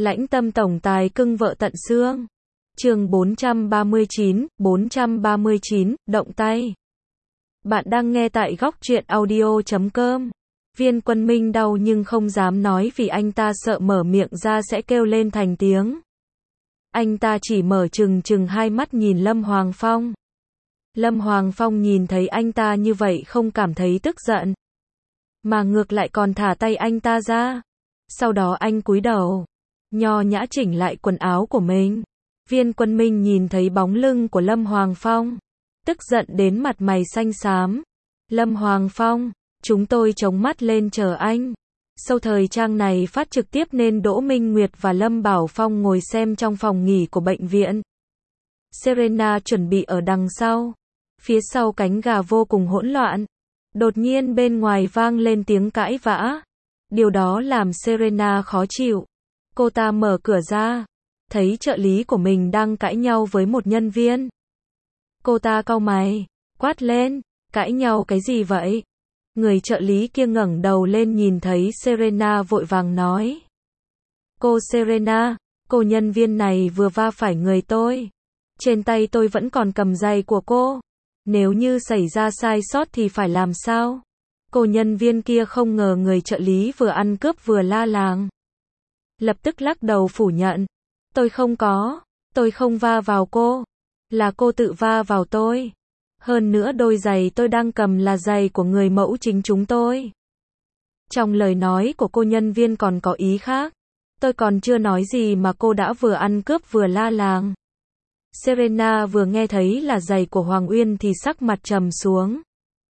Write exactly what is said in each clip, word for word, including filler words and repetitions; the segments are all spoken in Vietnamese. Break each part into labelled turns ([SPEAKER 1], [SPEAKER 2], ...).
[SPEAKER 1] Lãnh tâm tổng tài cưng vợ tận xương. Chương bốn trăm ba mươi chín, bốn trăm ba mươi chín, động tay. Bạn đang nghe tại góc truyện audio chấm com. Viên Quân Minh đau nhưng không dám nói vì anh ta sợ mở miệng ra sẽ kêu lên thành tiếng. Anh ta chỉ mở trừng trừng hai mắt nhìn Lâm Hoàng Phong. Lâm Hoàng Phong nhìn thấy anh ta như vậy không cảm thấy tức giận, mà ngược lại còn thả tay anh ta ra. Sau đó anh cúi đầu, nho nhã chỉnh lại quần áo của mình. Viên Quân Minh nhìn thấy bóng lưng của Lâm Hoàng Phong, tức giận đến mặt mày xanh xám. Lâm Hoàng Phong, chúng tôi chống mắt lên chờ anh. Sau thời trang này phát trực tiếp nên Đỗ Minh Nguyệt và Lâm Bảo Phong ngồi xem trong phòng nghỉ của bệnh viện. Serena chuẩn bị ở đằng sau. Phía sau cánh gà vô cùng hỗn loạn. Đột nhiên bên ngoài vang lên tiếng cãi vã. Điều đó làm Serena khó chịu. Cô ta mở cửa ra, thấy trợ lý của mình đang cãi nhau với một nhân viên. Cô ta cau mày, quát lên, cãi nhau cái gì vậy? Người trợ lý kia ngẩng đầu lên nhìn thấy Serena vội vàng nói. Cô Serena, cô nhân viên này vừa va phải người tôi. Trên tay tôi vẫn còn cầm giày của cô. Nếu như xảy ra sai sót thì phải làm sao? Cô nhân viên kia không ngờ người trợ lý vừa ăn cướp vừa la làng. Lập tức lắc đầu phủ nhận. Tôi không có, tôi không va vào cô. Là cô tự va vào tôi. Hơn nữa đôi giày tôi đang cầm là giày của người mẫu chính chúng tôi. Trong lời nói của cô nhân viên còn có ý khác. Tôi còn chưa nói gì mà cô đã vừa ăn cướp vừa la làng. Serena vừa nghe thấy là giày của Hoàng Uyên thì sắc mặt trầm xuống.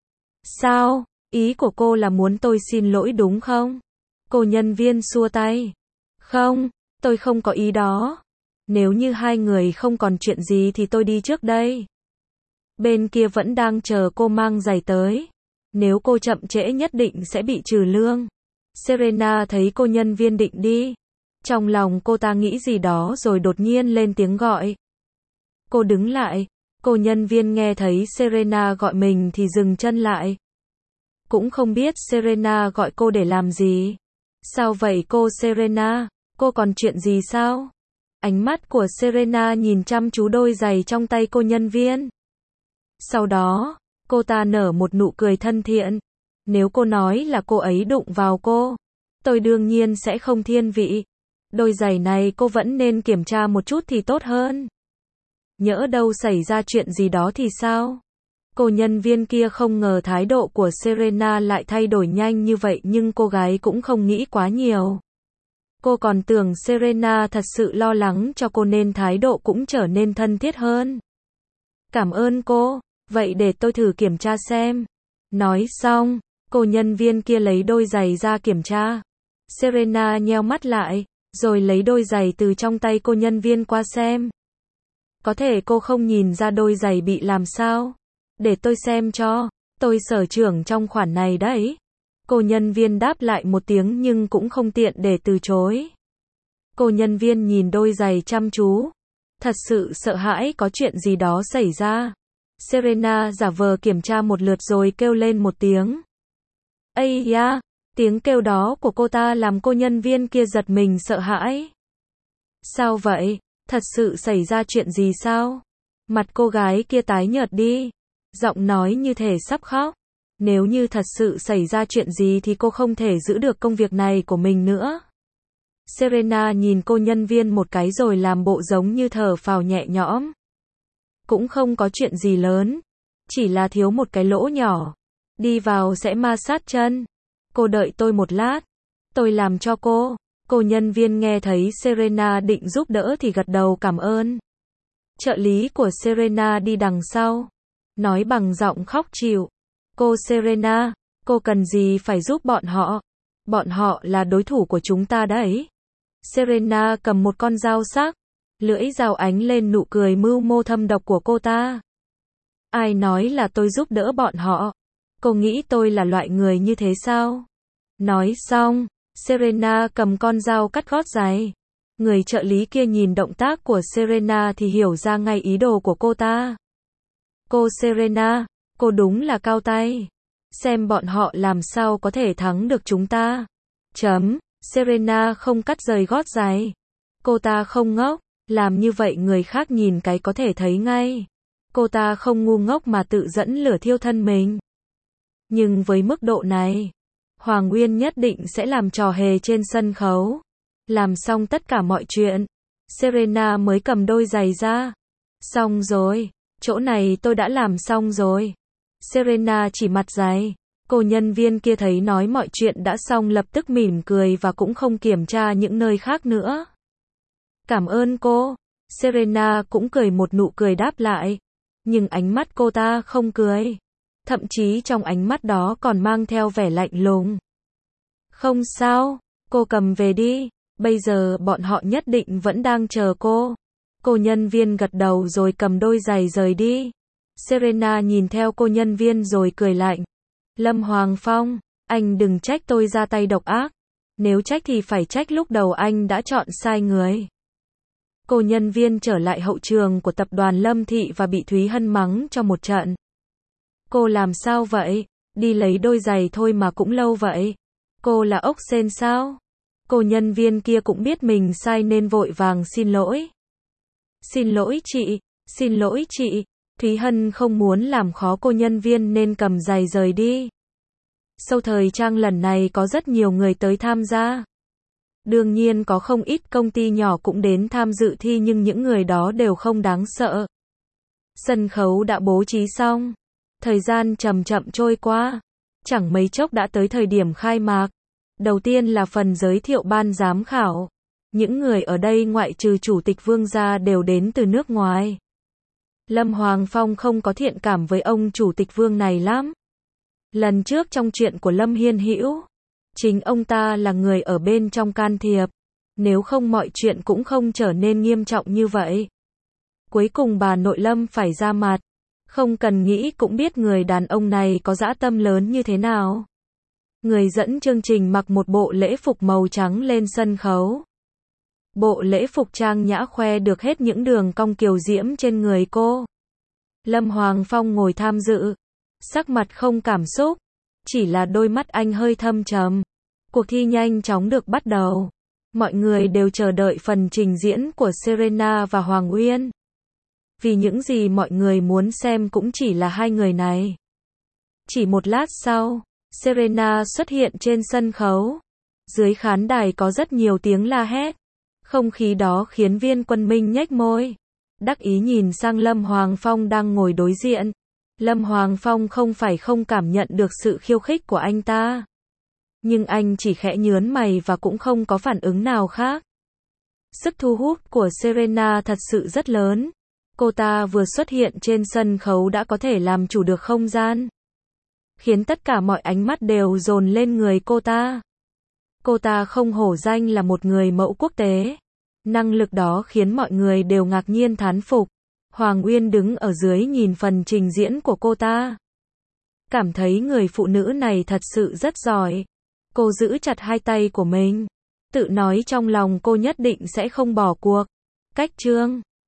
[SPEAKER 1] Sao? Ý của cô là muốn tôi xin lỗi đúng không? Cô nhân viên xua tay. Không, tôi không có ý đó. Nếu như hai người không còn chuyện gì thì tôi đi trước đây. Bên kia vẫn đang chờ cô mang giày tới. Nếu cô chậm trễ nhất định sẽ bị trừ lương. Serena thấy cô nhân viên định đi. Trong lòng cô ta nghĩ gì đó rồi đột nhiên lên tiếng gọi. Cô đứng lại. Cô nhân viên nghe thấy Serena gọi mình thì dừng chân lại. Cũng không biết Serena gọi cô để làm gì. Sao vậy cô Serena? Cô còn chuyện gì sao? Ánh mắt của Serena nhìn chăm chú đôi giày trong tay cô nhân viên. Sau đó, cô ta nở một nụ cười thân thiện. Nếu cô nói là cô ấy đụng vào cô, tôi đương nhiên sẽ không thiên vị. Đôi giày này cô vẫn nên kiểm tra một chút thì tốt hơn. Nhỡ đâu xảy ra chuyện gì đó thì sao? Cô nhân viên kia không ngờ thái độ của Serena lại thay đổi nhanh như vậy nhưng cô gái cũng không nghĩ quá nhiều. Cô còn tưởng Serena thật sự lo lắng cho cô nên thái độ cũng trở nên thân thiết hơn. Cảm ơn cô, vậy để tôi thử kiểm tra xem. Nói xong, cô nhân viên kia lấy đôi giày ra kiểm tra. Serena nheo mắt lại, rồi lấy đôi giày từ trong tay cô nhân viên qua xem. Có thể cô không nhìn ra đôi giày bị làm sao? Để tôi xem cho, tôi sở trưởng trong khoản này đấy. Cô nhân viên đáp lại một tiếng nhưng cũng không tiện để từ chối. Cô nhân viên nhìn đôi giày chăm chú. Thật sự sợ hãi có chuyện gì đó xảy ra. Serena giả vờ kiểm tra một lượt rồi kêu lên một tiếng. Ây da, tiếng kêu đó của cô ta làm cô nhân viên kia giật mình sợ hãi. Sao vậy? Thật sự xảy ra chuyện gì sao? Mặt cô gái kia tái nhợt đi. Giọng nói như thể sắp khóc. Nếu như thật sự xảy ra chuyện gì thì cô không thể giữ được công việc này của mình nữa. Serena nhìn cô nhân viên một cái rồi làm bộ giống như thở phào nhẹ nhõm. Cũng không có chuyện gì lớn. Chỉ là thiếu một cái lỗ nhỏ. Đi vào sẽ ma sát chân. Cô đợi tôi một lát. Tôi làm cho cô. Cô nhân viên nghe thấy Serena định giúp đỡ thì gật đầu cảm ơn. Trợ lý của Serena đi đằng sau. Nói bằng giọng khóc chịu. Cô Serena, cô cần gì phải giúp bọn họ? Bọn họ là đối thủ của chúng ta đấy. Serena cầm một con dao sắc. Lưỡi dao ánh lên nụ cười mưu mô thâm độc của cô ta. Ai nói là tôi giúp đỡ bọn họ? Cô nghĩ tôi là loại người như thế sao? Nói xong, Serena cầm con dao cắt gót giày. Người trợ lý kia nhìn động tác của Serena thì hiểu ra ngay ý đồ của cô ta. Cô Serena, cô đúng là cao tay. Xem bọn họ làm sao có thể thắng được chúng ta. Chấm, Serena không cắt rời gót giày. Cô ta không ngốc, làm như vậy người khác nhìn cái có thể thấy ngay. Cô ta không ngu ngốc mà tự dẫn lửa thiêu thân mình. Nhưng với mức độ này, Hoàng Uyên nhất định sẽ làm trò hề trên sân khấu. Làm xong tất cả mọi chuyện, Serena mới cầm đôi giày ra. Xong rồi, chỗ này tôi đã làm xong rồi. Serena chỉ mặt giày. Cô nhân viên kia thấy nói mọi chuyện đã xong lập tức mỉm cười và cũng không kiểm tra những nơi khác nữa. Cảm ơn cô. Serena cũng cười một nụ cười đáp lại. Nhưng ánh mắt cô ta không cười. Thậm chí trong ánh mắt đó còn mang theo vẻ lạnh lùng. Không sao, cô cầm về đi. Bây giờ bọn họ nhất định vẫn đang chờ cô. Cô nhân viên gật đầu rồi cầm đôi giày rời đi. Serena nhìn theo cô nhân viên rồi cười lạnh. Lâm Hoàng Phong, anh đừng trách tôi ra tay độc ác. Nếu trách thì phải trách lúc đầu anh đã chọn sai người. Cô nhân viên trở lại hậu trường của tập đoàn Lâm Thị và bị Thúy Hân mắng cho một trận. Cô làm sao vậy? Đi lấy đôi giày thôi mà cũng lâu vậy. Cô là ốc sên sao? Cô nhân viên kia cũng biết mình sai nên vội vàng xin lỗi. Xin lỗi chị, xin lỗi chị. Thúy Hân không muốn làm khó cô nhân viên nên cầm giày rời đi. Show thời trang lần này có rất nhiều người tới tham gia. Đương nhiên có không ít công ty nhỏ cũng đến tham dự thi nhưng những người đó đều không đáng sợ. Sân khấu đã bố trí xong. Thời gian chậm chậm trôi qua. Chẳng mấy chốc đã tới thời điểm khai mạc. Đầu tiên là phần giới thiệu ban giám khảo. Những người ở đây ngoại trừ Chủ tịch Vương gia đều đến từ nước ngoài. Lâm Hoàng Phong không có thiện cảm với ông Chủ tịch Vương này lắm. Lần trước trong chuyện của Lâm Hiên Hữu, chính ông ta là người ở bên trong can thiệp. Nếu không mọi chuyện cũng không trở nên nghiêm trọng như vậy. Cuối cùng bà nội Lâm phải ra mặt. Không cần nghĩ cũng biết người đàn ông này có dã tâm lớn như thế nào. Người dẫn chương trình mặc một bộ lễ phục màu trắng lên sân khấu. Bộ lễ phục trang nhã khoe được hết những đường cong kiều diễm trên người cô. Lâm Hoàng Phong ngồi tham dự. Sắc mặt không cảm xúc. Chỉ là đôi mắt anh hơi thâm trầm. Cuộc thi nhanh chóng được bắt đầu. Mọi người đều chờ đợi phần trình diễn của Serena và Hoàng Uyên. Vì những gì mọi người muốn xem cũng chỉ là hai người này. Chỉ một lát sau, Serena xuất hiện trên sân khấu. Dưới khán đài có rất nhiều tiếng la hét. Không khí đó khiến Viên Quân Minh nhếch môi. Đắc ý nhìn sang Lâm Hoàng Phong đang ngồi đối diện. Lâm Hoàng Phong không phải không cảm nhận được sự khiêu khích của anh ta. Nhưng anh chỉ khẽ nhớn mày và cũng không có phản ứng nào khác. Sức thu hút của Serena thật sự rất lớn. Cô ta vừa xuất hiện trên sân khấu đã có thể làm chủ được không gian. Khiến tất cả mọi ánh mắt đều dồn lên người cô ta. Cô ta không hổ danh là một người mẫu quốc tế. Năng lực đó khiến mọi người đều ngạc nhiên thán phục. Hoàng Uyên đứng ở dưới nhìn phần trình diễn của cô ta. Cảm thấy người phụ nữ này thật sự rất giỏi. Cô giữ chặt hai tay của mình. Tự nói trong lòng cô nhất định sẽ không bỏ cuộc. Cách chương